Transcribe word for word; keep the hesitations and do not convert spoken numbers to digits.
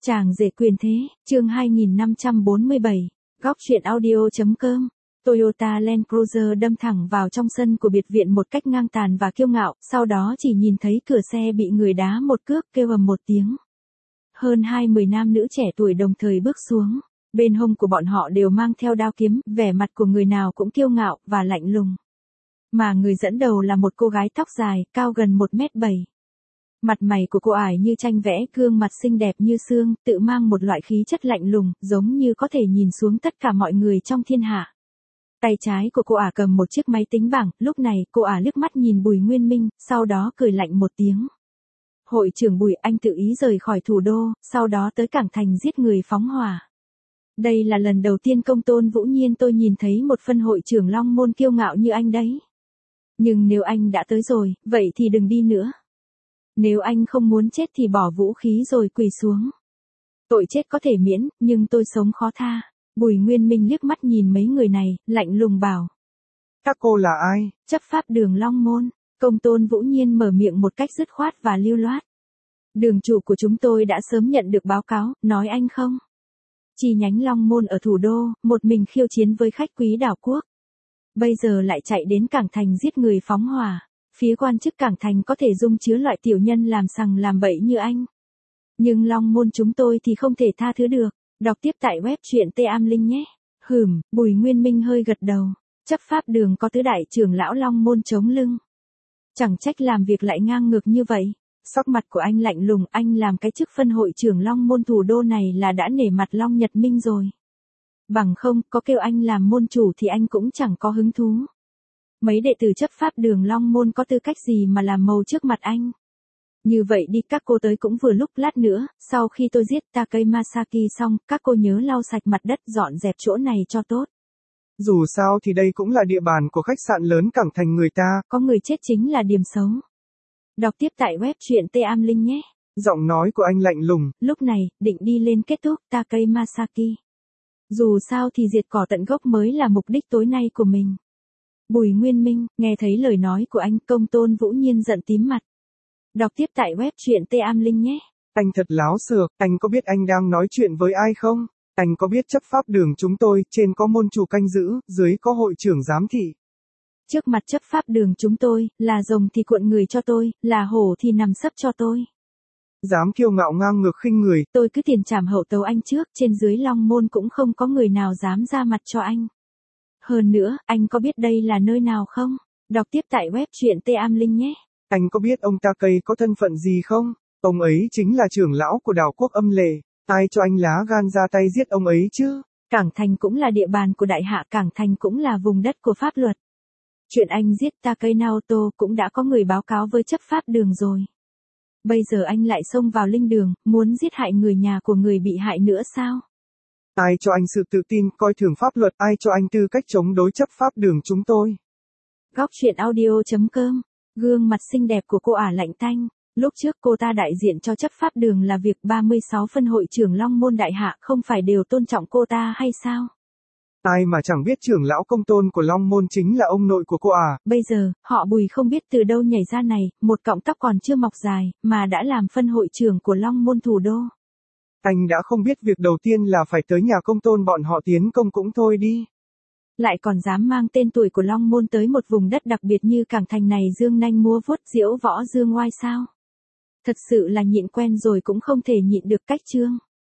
Chàng rể quyền thế, chương hai nghìn năm trăm bốn mươi bảy, góc truyện audio.com. Toyota Land Cruiser đâm thẳng vào trong sân của biệt viện một cách ngang tàn và kiêu ngạo, sau đó chỉ nhìn thấy cửa xe bị người đá một cước, kêu ầm một tiếng. Hơn hai mươi nam nữ trẻ tuổi đồng thời bước xuống, bên hông của bọn họ đều mang theo đao kiếm, vẻ mặt của người nào cũng kiêu ngạo và lạnh lùng. Mà người dẫn đầu là một cô gái tóc dài, cao gần một mét bảy. Mặt mày của cô ải như tranh vẽ, gương mặt xinh đẹp như xương, tự mang một loại khí chất lạnh lùng, giống như có thể nhìn xuống tất cả mọi người trong thiên hạ. Tay trái của cô ả cầm một chiếc máy tính bảng, lúc này cô ả liếc mắt nhìn Bùi Nguyên Minh, sau đó cười lạnh một tiếng. Hội trưởng Bùi, anh tự ý rời khỏi thủ đô, sau đó tới Cảng Thành giết người phóng hỏa. Đây là lần đầu tiên Công Tôn Vũ Nhiên tôi nhìn thấy một phân hội trưởng Long Môn kiêu ngạo như anh đấy. Nhưng nếu anh đã tới rồi, vậy thì đừng đi nữa. Nếu anh không muốn chết thì bỏ vũ khí rồi quỳ xuống. Tội chết có thể miễn, nhưng tôi sống khó tha. Bùi Nguyên Minh liếc mắt nhìn mấy người này, lạnh lùng bảo. Các cô là ai? Chấp pháp đường Long Môn. Công Tôn Vũ Nhiên mở miệng một cách dứt khoát và lưu loát. Đường chủ của chúng tôi đã sớm nhận được báo cáo, nói anh không? Chi nhánh Long Môn ở thủ đô, một mình khiêu chiến với khách quý đảo quốc. Bây giờ lại chạy đến Cảng Thành giết người phóng hỏa. Phía quan chức Cảng Thành có thể dung chứa loại tiểu nhân làm sằng làm bậy như anh. Nhưng Long Môn chúng tôi thì không thể tha thứ được. Đọc tiếp tại web truyện T A M Linh nhé. Hửm, Bùi Nguyên Minh hơi gật đầu. Chấp pháp đường có tứ đại trưởng lão Long Môn chống lưng. Chẳng trách làm việc lại ngang ngược như vậy. Sắc mặt của anh lạnh lùng, anh làm cái chức phân hội trưởng Long Môn thủ đô này là đã nể mặt Long Nhật Minh rồi. Bằng không, có kêu anh làm môn chủ thì anh cũng chẳng có hứng thú. Mấy đệ tử chấp pháp đường Long Môn có tư cách gì mà làm màu trước mặt anh. Như vậy đi, các cô tới cũng vừa lúc, lát nữa, sau khi tôi giết Takei Masaki xong, các cô nhớ lau sạch mặt đất, dọn dẹp chỗ này cho tốt. Dù sao thì đây cũng là địa bàn của khách sạn lớn Cảng Thành người ta. Có người chết chính là điểm xấu. Đọc tiếp tại web truyện T A M Linh nhé. Giọng nói của anh lạnh lùng. Lúc này, định đi lên kết thúc Takei Masaki. Dù sao thì diệt cỏ tận gốc mới là mục đích tối nay của mình. Bùi Nguyên Minh, nghe thấy lời nói của anh, Công Tôn Vũ Nhiên giận tím mặt. Đọc tiếp tại web truyện T A M Linh nhé. Anh thật láo xược, anh có biết anh đang nói chuyện với ai không? Anh có biết chấp pháp đường chúng tôi, trên có môn chủ canh giữ, dưới có hội trưởng giám thị. Trước mặt chấp pháp đường chúng tôi, là rồng thì cuộn người cho tôi, là hổ thì nằm sấp cho tôi. Dám kiêu ngạo ngang ngược khinh người. Tôi cứ tiền trảm hậu tấu anh trước, trên dưới Long Môn cũng không có người nào dám ra mặt cho anh. Hơn nữa, anh có biết đây là nơi nào không? Đọc tiếp tại web truyện T A M Linh nhé. Anh có biết ông Takei có thân phận gì không? Ông ấy chính là trưởng lão của đảo quốc Âm Lệ. Ai cho anh lá gan ra tay giết ông ấy chứ? Cảng Thành cũng là địa bàn của đại hạ, Cảng Thành cũng là vùng đất của pháp luật. Chuyện anh giết Takei Naoto cũng đã có người báo cáo với chấp pháp đường rồi. Bây giờ anh lại xông vào linh đường, muốn giết hại người nhà của người bị hại nữa sao? Ai cho anh sự tự tin, coi thường pháp luật, ai cho anh tư cách chống đối chấp pháp đường chúng tôi? Góc truyện audio.com. Gương mặt xinh đẹp của cô ả lạnh tanh. Lúc trước cô ta đại diện cho chấp pháp đường là việc ba mươi sáu phân hội trưởng Long Môn đại hạ, không phải đều tôn trọng cô ta hay sao? Ai mà chẳng biết trưởng lão Công Tôn của Long Môn chính là ông nội của cô à? Bây giờ, họ Bùi không biết từ đâu nhảy ra này, một cọng tóc còn chưa mọc dài, mà đã làm phân hội trưởng của Long Môn thủ đô. Anh đã không biết việc đầu tiên là phải tới nhà Công Tôn bọn họ tiến công cũng thôi đi. Lại còn dám mang tên tuổi của Long Môn tới một vùng đất đặc biệt như Cảng Thành này, dương nanh múa vuốt, diễu võ dương oai sao? Thật sự là nhịn quen rồi cũng không thể nhịn được cách trương.